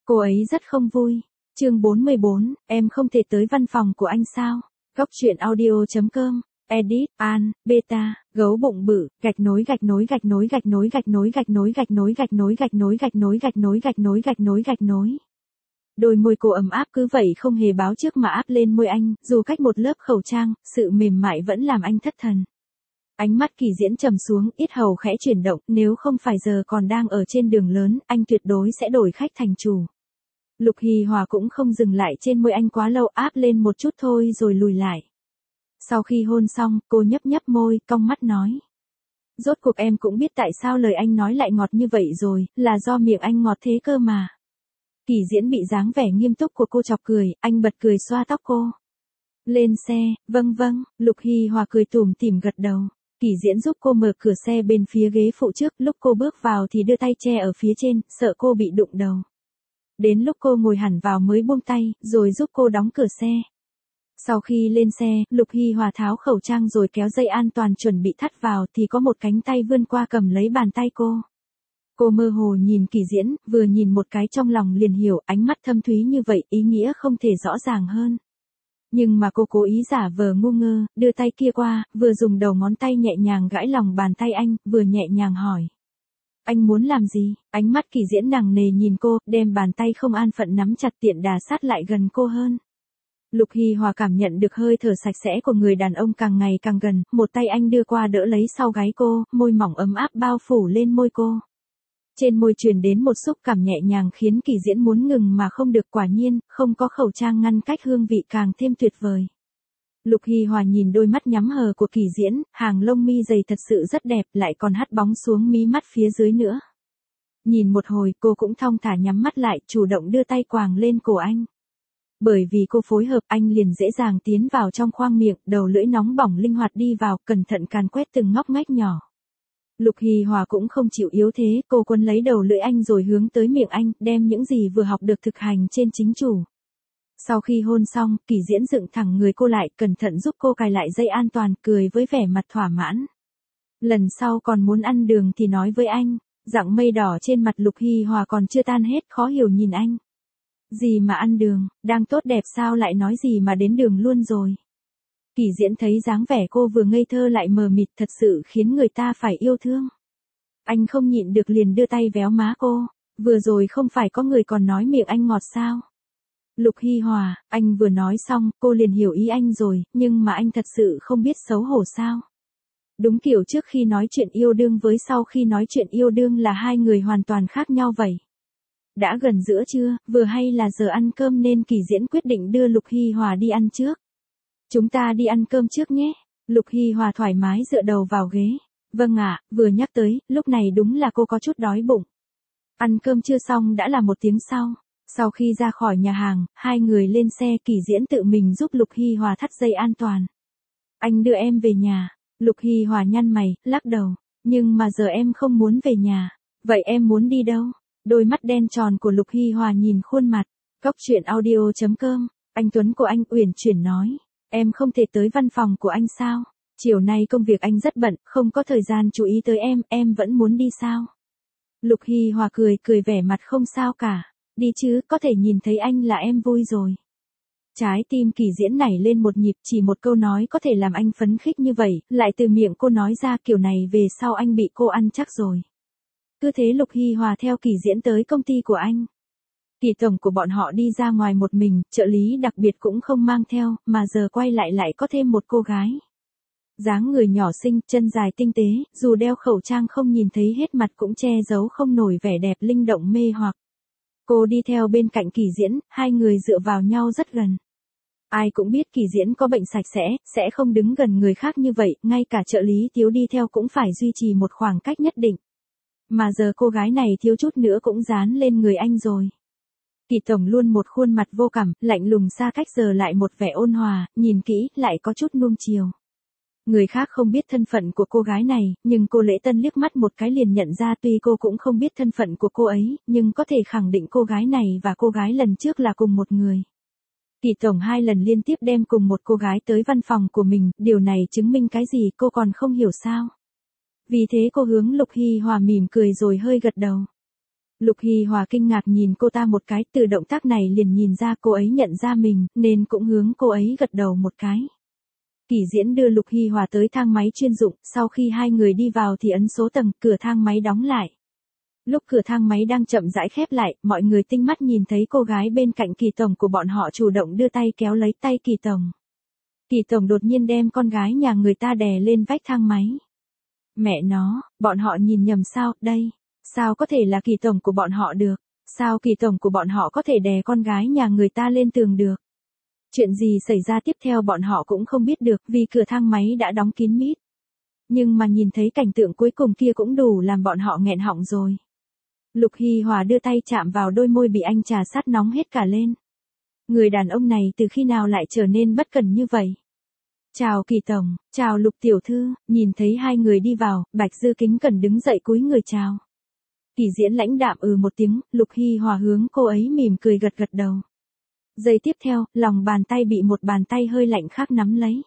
Cô ấy rất không vui. Chương 44, em không thể tới văn phòng của anh sao? Góc truyện audio.com. Edit, An, Beta, gấu bụng bự, gạch nối gạch nối gạch nối gạch nối gạch nối gạch nối gạch nối gạch nối gạch nối gạch nối gạch nối gạch nối gạch nối gạch nối. Đôi môi cô ấm áp cứ vậy không hề báo trước mà áp lên môi anh, dù cách một lớp khẩu trang, sự mềm mại vẫn làm anh thất thần. Ánh mắt Kỳ Diễn trầm xuống, yết hầu khẽ chuyển động, nếu không phải giờ còn đang ở trên đường lớn, anh tuyệt đối sẽ đổi khách thành chủ. Lục Hì Hòa cũng không dừng lại trên môi anh quá lâu, áp lên một chút thôi rồi lùi lại. Sau khi hôn xong, cô nhấp nhấp môi, cong mắt nói. Rốt cuộc em cũng biết tại sao lời anh nói lại ngọt như vậy rồi, là do miệng anh ngọt thế cơ mà. Kỳ Diễn bị dáng vẻ nghiêm túc của cô chọc cười, anh bật cười xoa tóc cô. Lên xe, vâng, Lục Hì Hòa cười tủm tỉm gật đầu. Kỳ Diễn giúp cô mở cửa xe bên phía ghế phụ trước, lúc cô bước vào thì đưa tay che ở phía trên, sợ cô bị đụng đầu. Đến lúc cô ngồi hẳn vào mới buông tay, rồi giúp cô đóng cửa xe. Sau khi lên xe, Lục Hì Hòa tháo khẩu trang rồi kéo dây an toàn chuẩn bị thắt vào thì có một cánh tay vươn qua cầm lấy bàn tay cô. Cô mơ hồ nhìn Kỳ Diễn, vừa nhìn một cái trong lòng liền hiểu, ánh mắt thâm thúy như vậy, ý nghĩa không thể rõ ràng hơn. Nhưng mà cô cố ý giả vờ ngu ngơ, đưa tay kia qua, vừa dùng đầu ngón tay nhẹ nhàng gãi lòng bàn tay anh, vừa nhẹ nhàng hỏi. Anh muốn làm gì? Ánh mắt Kỳ Diễn nặng nề nhìn cô, đem bàn tay không an phận nắm chặt tiện đà sát lại gần cô hơn. Lục Hì Hòa cảm nhận được hơi thở sạch sẽ của người đàn ông càng ngày càng gần, một tay anh đưa qua đỡ lấy sau gáy cô, môi mỏng ấm áp bao phủ lên môi cô. Trên môi truyền đến một xúc cảm nhẹ nhàng khiến Kỳ Diễn muốn ngừng mà không được, quả nhiên, không có khẩu trang ngăn cách hương vị càng thêm tuyệt vời. Lục Hì Hòa nhìn đôi mắt nhắm hờ của Kỳ Diễn, hàng lông mi dày thật sự rất đẹp, lại còn hắt bóng xuống mí mắt phía dưới nữa. Nhìn một hồi cô cũng thong thả nhắm mắt lại, chủ động đưa tay quàng lên cổ anh. Bởi vì cô phối hợp, anh liền dễ dàng tiến vào trong khoang miệng, đầu lưỡi nóng bỏng linh hoạt đi vào, cẩn thận càn quét từng ngóc ngách nhỏ. Lục Hì Hòa cũng không chịu yếu thế, cô quấn lấy đầu lưỡi anh rồi hướng tới miệng anh, đem những gì vừa học được thực hành trên chính chủ. Sau khi hôn xong, Kỳ Diễn dựng thẳng người cô lại, cẩn thận giúp cô cài lại dây an toàn, cười với vẻ mặt thỏa mãn. Lần sau còn muốn ăn đường thì nói với anh. Dạng mây đỏ trên mặt Lục Hì Hòa còn chưa tan hết, khó hiểu nhìn anh. Gì mà ăn đường, đang tốt đẹp sao lại nói gì mà đến đường luôn rồi. Kỳ Diễn thấy dáng vẻ cô vừa ngây thơ lại mờ mịt thật sự khiến người ta phải yêu thương. Anh không nhịn được liền đưa tay véo má cô, vừa rồi không phải có người còn nói miệng anh ngọt sao. Lục Hì Hòa, anh vừa nói xong, cô liền hiểu ý anh rồi, nhưng mà anh thật sự không biết xấu hổ sao. Đúng kiểu trước khi nói chuyện yêu đương với sau khi nói chuyện yêu đương là hai người hoàn toàn khác nhau vậy. Đã gần giữa trưa, vừa hay là giờ ăn cơm nên Kỳ Diễn quyết định đưa Lục Hì Hòa đi ăn trước. Chúng ta đi ăn cơm trước nhé. Lục Hì Hòa thoải mái dựa đầu vào ghế. Vâng ạ, vừa nhắc tới, lúc này đúng là cô có chút đói bụng. Ăn cơm chưa xong đã là 1 tiếng sau. Sau khi ra khỏi nhà hàng, hai người lên xe, Kỳ Diễn tự mình giúp Lục Hì Hòa thắt dây an toàn. Anh đưa em về nhà. Lục Hì Hòa nhăn mày, lắc đầu. Nhưng mà giờ em không muốn về nhà. Vậy em muốn đi đâu? Đôi mắt đen tròn của Lục Hì Hòa nhìn khuôn mặt. Góc truyện audio.com. Anh Tuấn của anh uyển chuyển nói. Em không thể tới văn phòng của anh sao? Chiều nay công việc anh rất bận, không có thời gian chú ý tới em vẫn muốn đi sao? Lục Hì Hòa cười vẻ mặt không sao cả. Đi chứ, có thể nhìn thấy anh là em vui rồi. Trái tim Kỳ Diễn nảy lên một nhịp, chỉ một câu nói có thể làm anh phấn khích như vậy, lại từ miệng cô nói ra kiểu này về sau anh bị cô ăn chắc rồi. Cứ thế Lục Hì Hòa theo Kỳ Diễn tới công ty của anh. Kỳ tổng của bọn họ đi ra ngoài một mình, trợ lý đặc biệt cũng không mang theo, mà giờ quay lại có thêm một cô gái. Dáng người nhỏ xinh, chân dài tinh tế, dù đeo khẩu trang không nhìn thấy hết mặt cũng che giấu không nổi vẻ đẹp linh động mê hoặc. Cô đi theo bên cạnh Kỳ Diễn, hai người dựa vào nhau rất gần. Ai cũng biết Kỳ Diễn có bệnh sạch sẽ không đứng gần người khác như vậy, ngay cả trợ lý thiếu đi theo cũng phải duy trì một khoảng cách nhất định. Mà giờ cô gái này thiếu chút nữa cũng dán lên người anh rồi. Kỳ tổng luôn một khuôn mặt vô cảm, lạnh lùng xa cách giờ lại một vẻ ôn hòa, nhìn kỹ, lại có chút nuông chiều. Người khác không biết thân phận của cô gái này, nhưng cô Lễ Tân liếc mắt một cái liền nhận ra, tuy cô cũng không biết thân phận của cô ấy, nhưng có thể khẳng định cô gái này và cô gái lần trước là cùng một người. Kỳ tổng 2 lần liên tiếp đem cùng một cô gái tới văn phòng của mình, điều này chứng minh cái gì cô còn không hiểu sao. Vì thế cô hướng Lục Hì Hòa mỉm cười rồi hơi gật đầu. Lục Hy Hòa kinh ngạc nhìn cô ta một cái, từ động tác này liền nhìn ra cô ấy nhận ra mình, nên cũng hướng cô ấy gật đầu một cái. Kỷ Diễn đưa Lục Hy Hòa tới thang máy chuyên dụng, sau khi hai người đi vào thì ấn số tầng, cửa thang máy đóng lại. Lúc cửa thang máy đang chậm rãi khép lại, mọi người tinh mắt nhìn thấy cô gái bên cạnh Kỳ tổng của bọn họ chủ động đưa tay kéo lấy tay Kỳ tổng. Kỳ tổng đột nhiên đem con gái nhà người ta đè lên vách thang máy. Mẹ nó, bọn họ nhìn nhầm sao, đây, sao có thể là Kỳ tổng của bọn họ được, sao Kỳ tổng của bọn họ có thể đè con gái nhà người ta lên tường được. Chuyện gì xảy ra tiếp theo bọn họ cũng không biết được vì cửa thang máy đã đóng kín mít. Nhưng mà nhìn thấy cảnh tượng cuối cùng kia cũng đủ làm bọn họ nghẹn họng rồi. Lục Hy Hòa đưa tay chạm vào đôi môi bị anh trà sát nóng hết cả lên. Người đàn ông này từ khi nào lại trở nên bất cần như vậy? Chào Kỳ tổng, chào Lục tiểu thư, nhìn thấy hai người đi vào, Bạch Dư kính cẩn đứng dậy cúi người chào. Kỳ Diễn lãnh đạm một tiếng, Lục Hy Hòa hướng cô ấy mỉm cười gật gật đầu. Giây tiếp theo, lòng bàn tay bị một bàn tay hơi lạnh khác nắm lấy.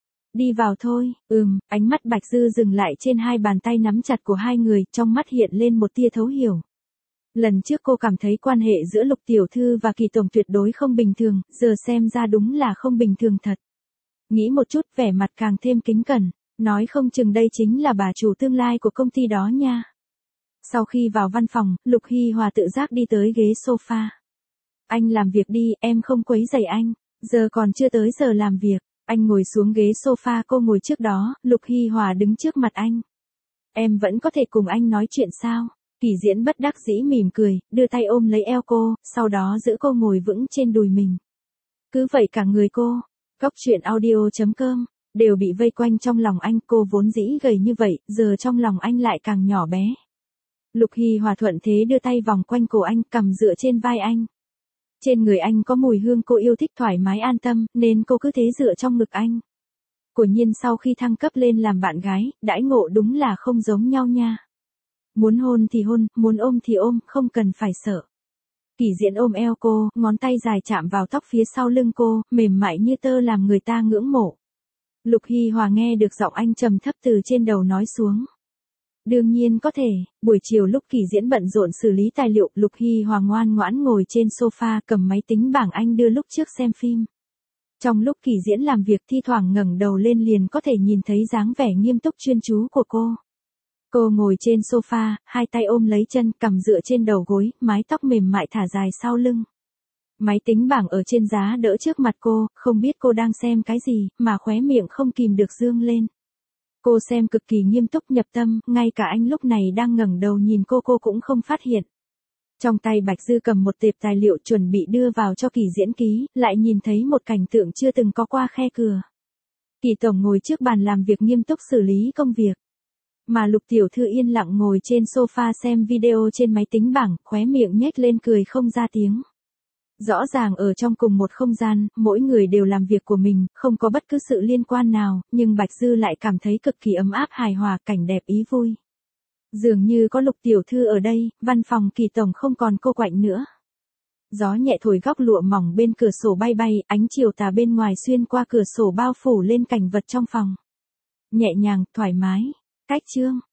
Đi vào thôi, ánh mắt Bạch Dư dừng lại trên hai bàn tay nắm chặt của hai người, trong mắt hiện lên một tia thấu hiểu. Lần trước cô cảm thấy quan hệ giữa Lục tiểu thư và Kỳ tổng tuyệt đối không bình thường, giờ xem ra đúng là không bình thường thật. Nghĩ một chút vẻ mặt càng thêm kính cẩn, nói không chừng đây chính là bà chủ tương lai của công ty đó nha. Sau khi vào văn phòng, Lục Hy Hòa tự giác đi tới ghế sofa. Anh làm việc đi, em không quấy rầy anh, giờ còn chưa tới giờ làm việc. Anh ngồi xuống ghế sofa cô ngồi trước đó, Lục Hy Hòa đứng trước mặt anh. Em vẫn có thể cùng anh nói chuyện sao? Kỳ Diễn bất đắc dĩ mỉm cười, đưa tay ôm lấy eo cô, sau đó giữ cô ngồi vững trên đùi mình. Cứ vậy cả người cô, Góc Truyện Audio.com, đều bị vây quanh trong lòng anh. Cô vốn dĩ gầy như vậy, giờ trong lòng anh lại càng nhỏ bé. Lục Hy Hòa thuận thế đưa tay vòng quanh cổ anh, cằm dựa trên vai anh. Trên người anh có mùi hương cô yêu thích thoải mái an tâm, nên cô cứ thế dựa trong ngực anh. Quả nhiên sau khi thăng cấp lên làm bạn gái, đãi ngộ đúng là không giống nhau nha. Muốn hôn thì hôn, muốn ôm thì ôm, không cần phải sợ. Kỳ Diễn ôm eo cô, ngón tay dài chạm vào tóc phía sau lưng cô, mềm mại như tơ làm người ta ngưỡng mộ. Lục Hy Hòa nghe được giọng anh trầm thấp từ trên đầu nói xuống. Đương nhiên có thể, buổi chiều lúc Kỳ Diễn bận rộn xử lý tài liệu, Lục Hy Hòa ngoan ngoãn ngồi trên sofa cầm máy tính bảng anh đưa lúc trước xem phim. Trong lúc Kỳ Diễn làm việc thi thoảng ngẩng đầu lên liền có thể nhìn thấy dáng vẻ nghiêm túc chuyên chú của cô. Cô ngồi trên sofa, hai tay ôm lấy chân, cằm dựa trên đầu gối, mái tóc mềm mại thả dài sau lưng. Máy tính bảng ở trên giá đỡ trước mặt cô, không biết cô đang xem cái gì, mà khóe miệng không kìm được dương lên. Cô xem cực kỳ nghiêm túc nhập tâm, ngay cả anh lúc này đang ngẩng đầu nhìn cô cũng không phát hiện. Trong tay Bạch Dư cầm một tệp tài liệu chuẩn bị đưa vào cho Kỳ Diễn ký, lại nhìn thấy một cảnh tượng chưa từng có qua khe cửa. Kỳ tổng ngồi trước bàn làm việc nghiêm túc xử lý công việc. Mà Lục tiểu thư yên lặng ngồi trên sofa xem video trên máy tính bảng, khóe miệng nhếch lên cười không ra tiếng. Rõ ràng ở trong cùng một không gian, mỗi người đều làm việc của mình, không có bất cứ sự liên quan nào, nhưng Bạch Dư lại cảm thấy cực kỳ ấm áp hài hòa, cảnh đẹp ý vui. Dường như có Lục tiểu thư ở đây, văn phòng Kỳ tổng không còn cô quạnh nữa. Gió nhẹ thổi góc lụa mỏng bên cửa sổ bay bay, ánh chiều tà bên ngoài xuyên qua cửa sổ bao phủ lên cảnh vật trong phòng. Nhẹ nhàng, thoải mái. Cách chương